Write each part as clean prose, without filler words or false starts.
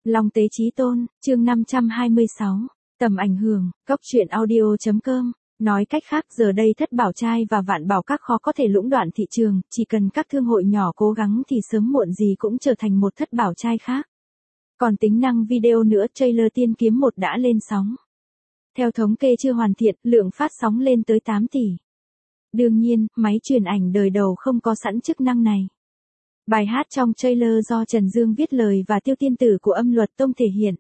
Long Tế Chí Tôn, chương 526, tầm ảnh hưởng, góc truyện audio.com. Nói cách khác giờ đây Thất Bảo Trai và Vạn Bảo Các khó có thể lũng đoạn thị trường, chỉ cần các thương hội nhỏ cố gắng thì sớm muộn gì cũng trở thành một Thất Bảo Trai khác. Còn tính năng video nữa, trailer Tiên Kiếm 1 đã lên sóng. Theo thống kê chưa hoàn thiện, lượng phát sóng lên tới 8 tỷ. Đương nhiên, máy truyền ảnh đời đầu không có sẵn chức năng này. Bài hát trong trailer do Trần Dương viết lời và Tiêu Tiên Tử của Âm Luật Tông thể hiện.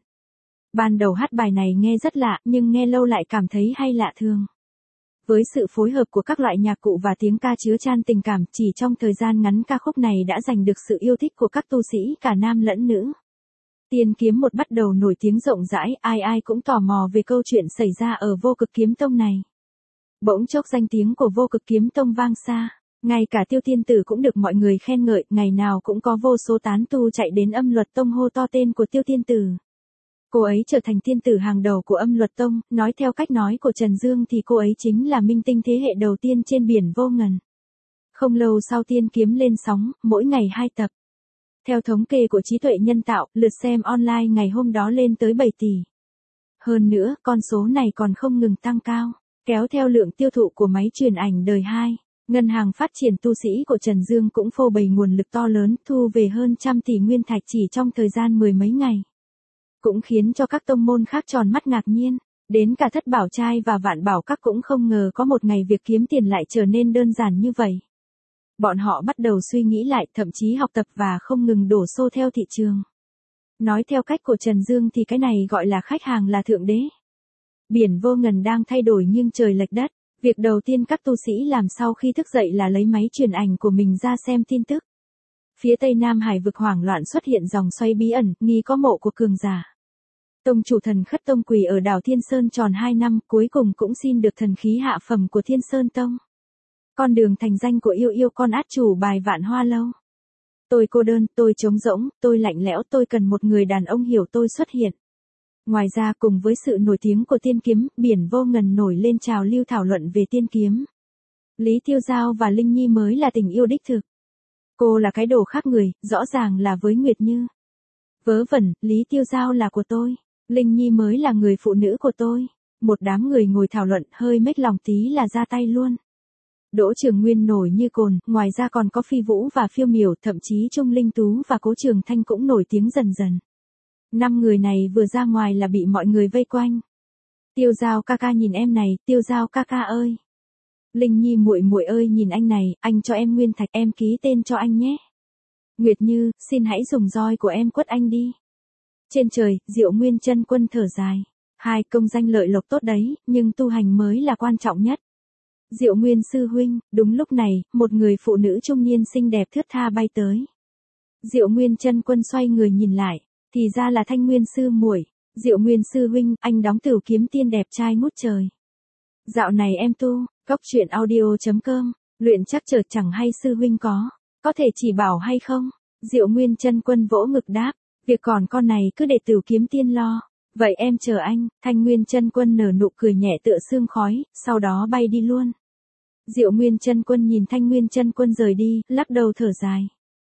Ban đầu hát bài này nghe rất lạ, nhưng nghe lâu lại cảm thấy hay lạ thường. Với sự phối hợp của các loại nhạc cụ và tiếng ca chứa chan tình cảm, chỉ trong thời gian ngắn ca khúc này đã giành được sự yêu thích của các tu sĩ cả nam lẫn nữ. Tiên Kiếm 1 bắt đầu nổi tiếng rộng rãi, ai ai cũng tò mò về câu chuyện xảy ra ở Vô Cực Kiếm Tông này. Bỗng chốc danh tiếng của Vô Cực Kiếm Tông vang xa, ngay cả Tiêu Tiên Tử cũng được mọi người khen ngợi, ngày nào cũng có vô số tán tu chạy đến Âm Luật Tông hô to tên của Tiêu Tiên Tử. Cô ấy trở thành tiên tử hàng đầu của Âm Luật Tông, nói theo cách nói của Trần Dương thì cô ấy chính là minh tinh thế hệ đầu tiên trên biển vô ngần. Không lâu sau Tiên Kiếm lên sóng, mỗi ngày 2 tập. Theo thống kê của trí tuệ nhân tạo, lượt xem online ngày hôm đó lên tới 7 tỷ. Hơn nữa, con số này còn không ngừng tăng cao, kéo theo lượng tiêu thụ của máy truyền ảnh đời 2. Ngân hàng phát triển tu sĩ của Trần Dương cũng phô bày nguồn lực to lớn, thu về hơn 100 tỷ nguyên thạch chỉ trong thời gian mười mấy ngày. Cũng khiến cho các tông môn khác tròn mắt ngạc nhiên, đến cả Thất Bảo Trai và Vạn Bảo Các cũng không ngờ có một ngày việc kiếm tiền lại trở nên đơn giản như vậy. Bọn họ bắt đầu suy nghĩ lại, thậm chí học tập và không ngừng đổ xô theo thị trường. Nói theo cách của Trần Dương thì cái này gọi là khách hàng là thượng đế. Biển vô ngần đang thay đổi nghiêng trời lệch đất. Việc đầu tiên các tu sĩ làm sau khi thức dậy là lấy máy truyền ảnh của mình ra xem tin tức. Phía Tây Nam Hải vực hoảng loạn xuất hiện dòng xoáy bí ẩn, nghi có mộ của cường giả. Tông chủ Thần Khất Tông quỳ ở đảo Thiên Sơn tròn 2 năm, cuối cùng cũng xin được thần khí hạ phẩm của Thiên Sơn Tông. Con đường thành danh của yêu yêu con át chủ bài Vạn Hoa Lâu. Tôi cô đơn, tôi trống rỗng, tôi lạnh lẽo, tôi cần một người đàn ông hiểu tôi xuất hiện. Ngoài ra cùng với sự nổi tiếng của Tiên Kiếm, biển vô ngần nổi lên trào lưu thảo luận về Tiên Kiếm. Lý Tiêu Giao và Linh Nhi mới là tình yêu đích thực. Cô là cái đồ khác người, rõ ràng là với Nguyệt Như. Vớ vẩn, Lý Tiêu Giao là của tôi, Linh Nhi mới là người phụ nữ của tôi. Một đám người ngồi thảo luận, hơi mếch lòng tí là ra tay luôn. Đỗ Trường Nguyên nổi như cồn, ngoài ra còn có Phi Vũ và Phiêu Miểu, thậm chí Trung Linh Tú và Cố Trường Thanh cũng nổi tiếng dần dần. 5 người này vừa ra ngoài là bị mọi người vây quanh. Tiêu Giao ca ca nhìn em này, Tiêu Giao ca ca ơi. Linh Nhi muội muội ơi nhìn anh này, anh cho em nguyên thạch, em ký tên cho anh nhé. Nguyệt Như, xin hãy dùng roi của em quất anh đi. Trên trời, Diệu Nguyên Chân Quân thở dài. 2 công danh lợi lộc tốt đấy, nhưng tu hành mới là quan trọng nhất. Diệu Nguyên sư huynh, đúng lúc này, một người phụ nữ trung niên xinh đẹp thướt tha bay tới. Diệu Nguyên Chân Quân xoay người nhìn lại, thì ra là Thanh Nguyên sư muội. Diệu Nguyên sư huynh, anh đóng Tửu Kiếm Tiên đẹp trai ngút trời. Dạo này em tu, góc truyện audio.com, luyện chắc trở chẳng hay sư huynh có thể chỉ bảo hay không? Diệu Nguyên Chân Quân vỗ ngực đáp, việc còn con này cứ để Tửu Kiếm Tiên lo. Vậy em chờ anh. Thanh Nguyên Chân Quân nở nụ cười nhẹ tựa sương khói, sau đó bay đi luôn. Diệu Nguyên Chân Quân nhìn Thanh Nguyên Chân Quân rời đi, lắc đầu thở dài.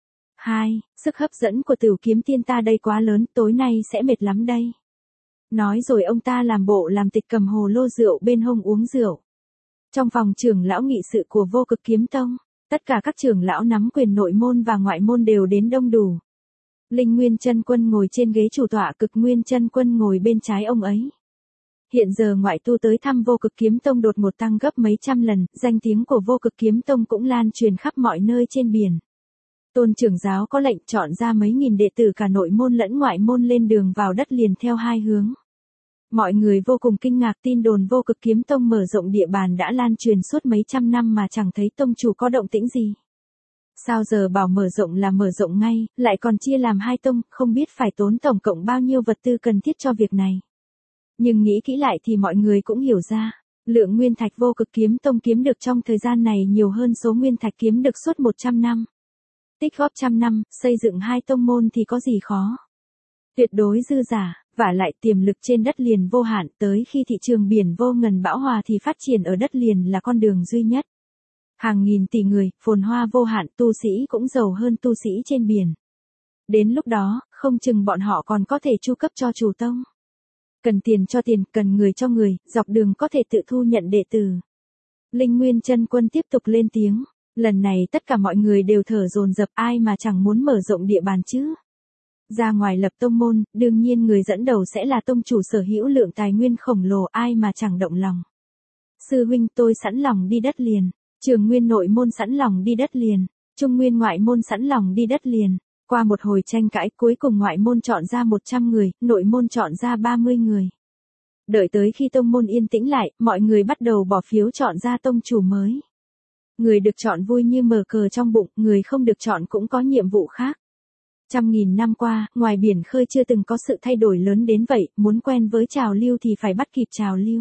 2. Sức hấp dẫn của Tửu Kiếm Tiên ta đây quá lớn, tối nay sẽ mệt lắm đây. Nói rồi ông ta làm bộ làm tịch cầm hồ lô rượu bên hông uống rượu. Trong phòng trưởng lão nghị sự của Vô Cực Kiếm Tông, tất cả các trưởng lão nắm quyền nội môn và ngoại môn đều đến đông đủ. Linh Nguyên Chân Quân ngồi trên ghế chủ tọa, Cực Nguyên Chân Quân ngồi bên trái ông ấy. Hiện giờ ngoại tu tới thăm Vô Cực Kiếm Tông đột ngột tăng gấp mấy trăm lần, danh tiếng của Vô Cực Kiếm Tông cũng lan truyền khắp mọi nơi trên biển. Tôn trưởng giáo có lệnh chọn ra mấy nghìn đệ tử cả nội môn lẫn ngoại môn lên đường vào đất liền theo 2 hướng. Mọi người vô cùng kinh ngạc, tin đồn Vô Cực Kiếm Tông mở rộng địa bàn đã lan truyền suốt mấy trăm năm mà chẳng thấy tông chủ có động tĩnh gì. Sao giờ bảo mở rộng là mở rộng ngay, lại còn chia làm 2 tông, không biết phải tốn tổng cộng bao nhiêu vật tư cần thiết cho việc này. Nhưng nghĩ kỹ lại thì mọi người cũng hiểu ra, lượng nguyên thạch Vô Cực Kiếm Tông kiếm được trong thời gian này nhiều hơn số nguyên thạch kiếm được suốt 100 năm. Tích góp 100 năm, xây dựng 2 tông môn thì có gì khó. Tuyệt đối dư giả, vả lại tiềm lực trên đất liền vô hạn, tới khi thị trường biển vô ngần bão hòa thì phát triển ở đất liền là con đường duy nhất. Hàng nghìn tỷ người, phồn hoa vô hạn, tu sĩ cũng giàu hơn tu sĩ trên biển. Đến lúc đó, không chừng bọn họ còn có thể chu cấp cho chủ tông. Cần tiền cho tiền, cần người cho người, dọc đường có thể tự thu nhận đệ tử. Linh Nguyên Chân Quân tiếp tục lên tiếng. Lần này tất cả mọi người đều thở dồn dập, ai mà chẳng muốn mở rộng địa bàn chứ. Ra ngoài lập tông môn, đương nhiên người dẫn đầu sẽ là tông chủ sở hữu lượng tài nguyên khổng lồ, ai mà chẳng động lòng. Sư huynh, tôi sẵn lòng đi đất liền. Trường Nguyên nội môn sẵn lòng đi đất liền. Trung Nguyên ngoại môn sẵn lòng đi đất liền. Qua một hồi tranh cãi, cuối cùng ngoại môn chọn ra 100 người, nội môn chọn ra 30 người. Đợi tới khi tông môn yên tĩnh lại, mọi người bắt đầu bỏ phiếu chọn ra tông chủ mới. Người được chọn vui như mở cờ trong bụng, người không được chọn cũng có nhiệm vụ khác. Trăm nghìn năm qua, ngoài biển khơi chưa từng có sự thay đổi lớn đến vậy, muốn quen với trào lưu thì phải bắt kịp trào lưu.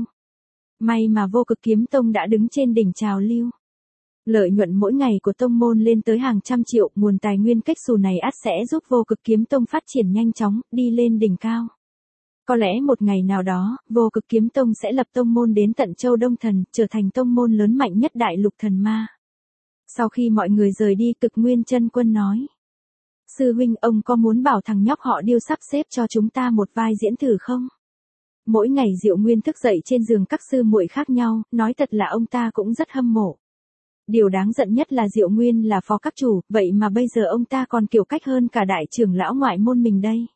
May mà Vô Cực Kiếm Tông đã đứng trên đỉnh trào lưu. Lợi nhuận mỗi ngày của tông môn lên tới hàng trăm triệu, nguồn tài nguyên cách xù này ắt sẽ giúp Vô Cực Kiếm Tông phát triển nhanh chóng, đi lên đỉnh cao. Có lẽ một ngày nào đó, Vô Cực Kiếm Tông sẽ lập tông môn đến tận Châu Đông Thần, trở thành tông môn lớn mạnh nhất đại lục thần ma. Sau khi mọi người rời đi, Cực Nguyên Chân Quân nói. Sư huynh, ông có muốn bảo thằng nhóc họ Điêu sắp xếp cho chúng ta một vai diễn thử không? Mỗi ngày Diệu Nguyên thức dậy trên giường các sư muội khác nhau, nói thật là ông ta cũng rất hâm mộ. Điều đáng giận nhất là Diệu Nguyên là phó các chủ, vậy mà bây giờ ông ta còn kiểu cách hơn cả đại trưởng lão ngoại môn mình đây.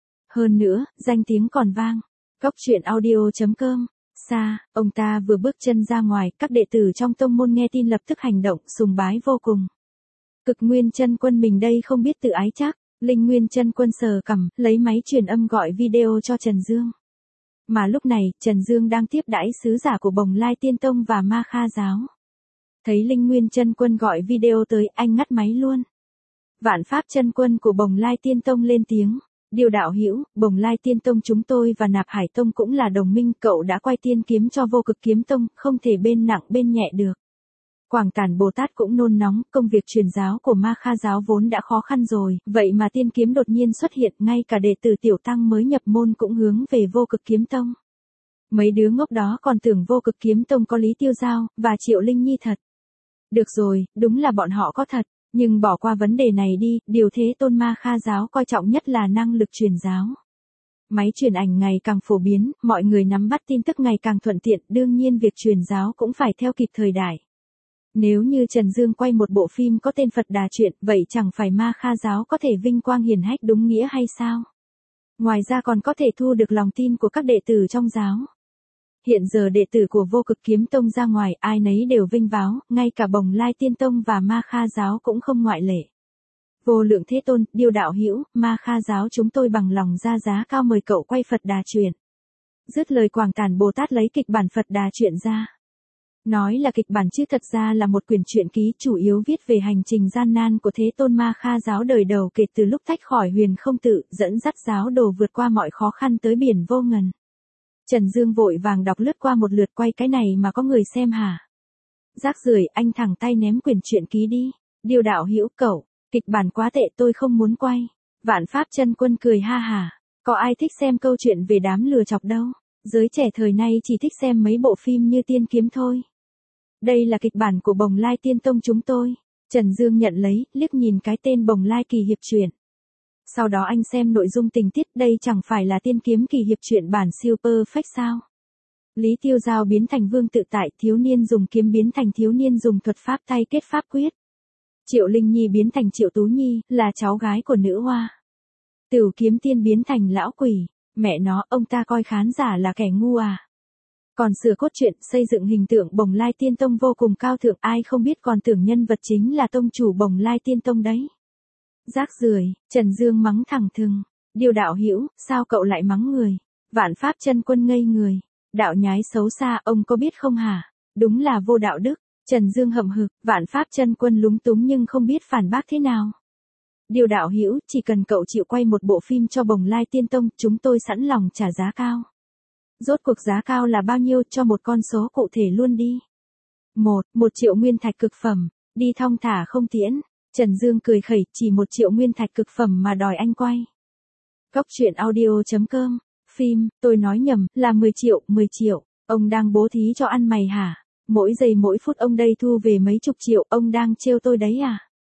Hơn nữa, danh tiếng còn vang. Cóc truyện audio.com. Xa, ông ta vừa bước chân ra ngoài, các đệ tử trong tông môn nghe tin lập tức hành động, sùng bái vô cùng. Cực Nguyên Chân Quân mình đây không biết tự ái chắc. Linh Nguyên Chân Quân sờ cằm, lấy máy truyền âm gọi video cho Trần Dương. Mà lúc này, Trần Dương đang tiếp đãi sứ giả của Bồng Lai Tiên Tông và Ma Kha Giáo. Thấy Linh Nguyên Chân Quân gọi video tới, anh ngắt máy luôn. Vạn Pháp Chân Quân của Bồng Lai Tiên Tông lên tiếng. Điều đạo hữu, Bồng Lai Tiên Tông chúng tôi và Nạp Hải Tông cũng là đồng minh, cậu đã quay tiên kiếm cho Vô Cực Kiếm Tông, không thể bên nặng bên nhẹ được. Quảng Tản Bồ Tát cũng nôn nóng, công việc truyền giáo của Ma Kha Giáo vốn đã khó khăn rồi, vậy mà tiên kiếm đột nhiên xuất hiện, ngay cả đệ tử tiểu tăng mới nhập môn cũng hướng về Vô Cực Kiếm Tông. Mấy đứa ngốc đó còn tưởng Vô Cực Kiếm Tông có Lý Tiêu Giao và Triệu Linh Nhi thật. Được rồi, đúng là bọn họ có thật, nhưng bỏ qua vấn đề này đi, điều Thế Tôn Ma Kha Giáo coi trọng nhất là năng lực truyền giáo. Máy truyền ảnh ngày càng phổ biến, mọi người nắm bắt tin tức ngày càng thuận tiện, đương nhiên việc truyền giáo cũng phải theo kịp thời đại. Nếu như Trần Dương quay một bộ phim có tên Phật Đà Truyện, vậy chẳng phải Ma Kha Giáo có thể vinh quang hiển hách đúng nghĩa hay sao? Ngoài ra còn có thể thu được lòng tin của các đệ tử trong giáo. Hiện giờ đệ tử của Vô Cực Kiếm Tông ra ngoài, ai nấy đều vinh váo, ngay cả Bồng Lai Tiên Tông và Ma Kha Giáo cũng không ngoại lệ. Vô Lượng Thế Tôn, Điêu đạo hữu, Ma Kha Giáo chúng tôi bằng lòng ra giá cao mời cậu quay Phật Đà Truyện. Dứt lời Quảng Tản Bồ Tát lấy kịch bản Phật Đà Truyện ra. Nói là kịch bản chứ thật ra là một quyển truyện ký chủ yếu viết về hành trình gian nan của Thế Tôn Ma Kha Giáo đời đầu kể từ lúc tách khỏi Huyền Không Tự, dẫn dắt giáo đồ vượt qua mọi khó khăn tới biển vô ngần. Trần Dương vội vàng đọc lướt qua một lượt, quay cái này mà có người xem hả? Rác rưởi, anh thẳng tay ném quyển truyện ký đi. Điêu đạo hữu, cậu, kịch bản quá tệ, tôi không muốn quay. Vạn Pháp Chân Quân cười ha hả. Có ai thích xem câu chuyện về đám lừa chọc đâu. Giới trẻ thời nay chỉ thích xem mấy bộ phim như Tiên Kiếm thôi. Đây là kịch bản của Bồng Lai Tiên Tông chúng tôi. Trần Dương nhận lấy, liếc nhìn cái tên Bồng Lai Kỳ Hiệp Truyện. Sau đó anh xem nội dung tình tiết, đây chẳng phải là Tiên Kiếm Kỳ Hiệp Truyện bản siêu perfect sao? Lý Tiêu Giao biến thành vương tự tại, thiếu niên dùng kiếm biến thành thiếu niên dùng thuật pháp tay kết pháp quyết. Triệu Linh Nhi biến thành Triệu Tú Nhi, là cháu gái của nữ hoa. Tửu Kiếm Tiên biến thành lão quỷ, mẹ nó, ông ta coi khán giả là kẻ ngu à? Còn sửa cốt truyện, xây dựng hình tượng Bồng Lai Tiên Tông vô cùng cao thượng, ai không biết còn tưởng nhân vật chính là tông chủ Bồng Lai Tiên Tông đấy. Rác rưởi, Trần Dương mắng thẳng thừng. Điêu đạo hữu, sao cậu lại mắng người? Vạn Pháp Chân Quân ngây người. Đạo nhái xấu xa, ông có biết không hả? Đúng là vô đạo đức. Trần Dương hậm hực, Vạn Pháp Chân Quân lúng túng nhưng không biết phản bác thế nào. Điêu đạo hữu, chỉ cần cậu chịu quay một bộ phim cho Bồng Lai Tiên Tông, chúng tôi sẵn lòng trả giá cao. Rốt cuộc giá cao là bao nhiêu, cho một con số cụ thể luôn đi. 1 triệu nguyên thạch cực phẩm, đi thong thả không tiễn. Trần Dương cười khẩy, chỉ 1 triệu nguyên thạch cực phẩm mà đòi anh quay. Cóc truyện audio.com. Phim, tôi nói nhầm, là 10 triệu. Ông đang bố thí cho ăn mày hả? Mỗi giây mỗi phút ông đây thu về mấy chục triệu, ông đang trêu tôi đấy à?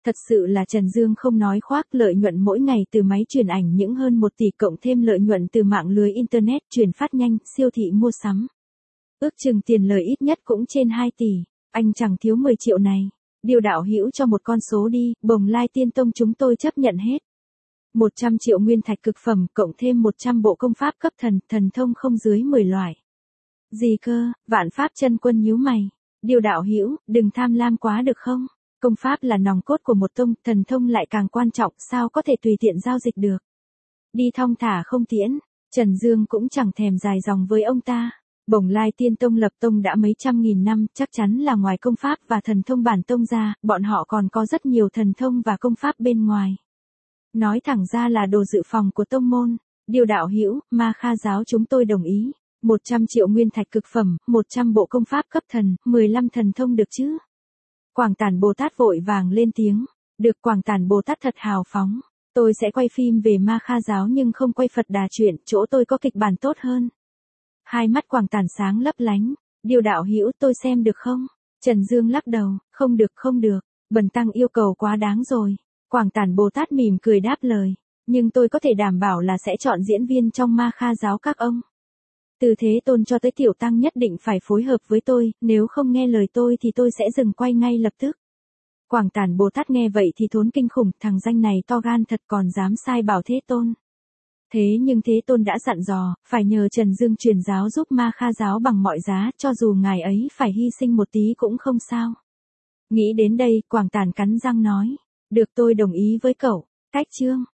Thật sự là Trần Dương không nói khoác, lợi nhuận mỗi ngày từ máy truyền ảnh những hơn 1 tỷ cộng thêm lợi nhuận từ mạng lưới Internet, truyền phát nhanh, siêu thị mua sắm. Ước chừng tiền lời ít nhất cũng trên 2 tỷ, anh chẳng thiếu 10 triệu này. Điều đạo hữu cho một con số đi, Bồng Lai Tiên Tông chúng tôi chấp nhận hết. 100 triệu nguyên thạch cực phẩm, cộng thêm 100 bộ công pháp cấp thần, thần thông không dưới 10 loại. Gì cơ? Vạn Pháp Chân Quân nhíu mày. Điều đạo hữu, đừng tham lam quá được không? Công pháp là nòng cốt của một tông, thần thông lại càng quan trọng, sao có thể tùy tiện giao dịch được. Đi thong thả không tiễn, Trần Dương cũng chẳng thèm dài dòng với ông ta. Bồng Lai Tiên Tông lập tông đã mấy trăm nghìn năm, chắc chắn là ngoài công pháp và thần thông bản tông ra, bọn họ còn có rất nhiều thần thông và công pháp bên ngoài. Nói thẳng ra là đồ dự phòng của tông môn. Điều đạo hữu, Ma Kha giáo chúng tôi đồng ý. 100 triệu nguyên thạch cực phẩm, 100 bộ công pháp cấp thần, 15 thần thông được chứ? Quảng Tản Bồ Tát vội vàng lên tiếng. Được. Quảng Tản Bồ Tát thật hào phóng. Tôi sẽ quay phim về Ma Kha giáo nhưng không quay Phật Đà truyện, chỗ tôi có kịch bản tốt hơn. Hai mắt Quảng Tản sáng lấp lánh. Điều đạo hữu, tôi xem được không? Trần Dương lắc đầu, không được không được, bần tăng yêu cầu quá đáng rồi. Quảng Tản Bồ Tát mỉm cười đáp lời, nhưng tôi có thể đảm bảo là sẽ chọn diễn viên trong Ma Kha giáo các ông. Từ Thế Tôn cho tới Tiểu Tăng nhất định phải phối hợp với tôi, nếu không nghe lời tôi thì tôi sẽ dừng quay ngay lập tức. Quảng Tản Bồ Tát nghe vậy thì thốn kinh khủng, thằng danh này to gan thật còn dám sai bảo Thế Tôn. Thế nhưng Thế Tôn đã dặn dò, phải nhờ Trần Dương truyền giáo giúp Ma Kha giáo bằng mọi giá, cho dù ngài ấy phải hy sinh một tí cũng không sao. Nghĩ đến đây, Quảng Tản cắn răng nói, được tôi đồng ý với cậu. Cách chương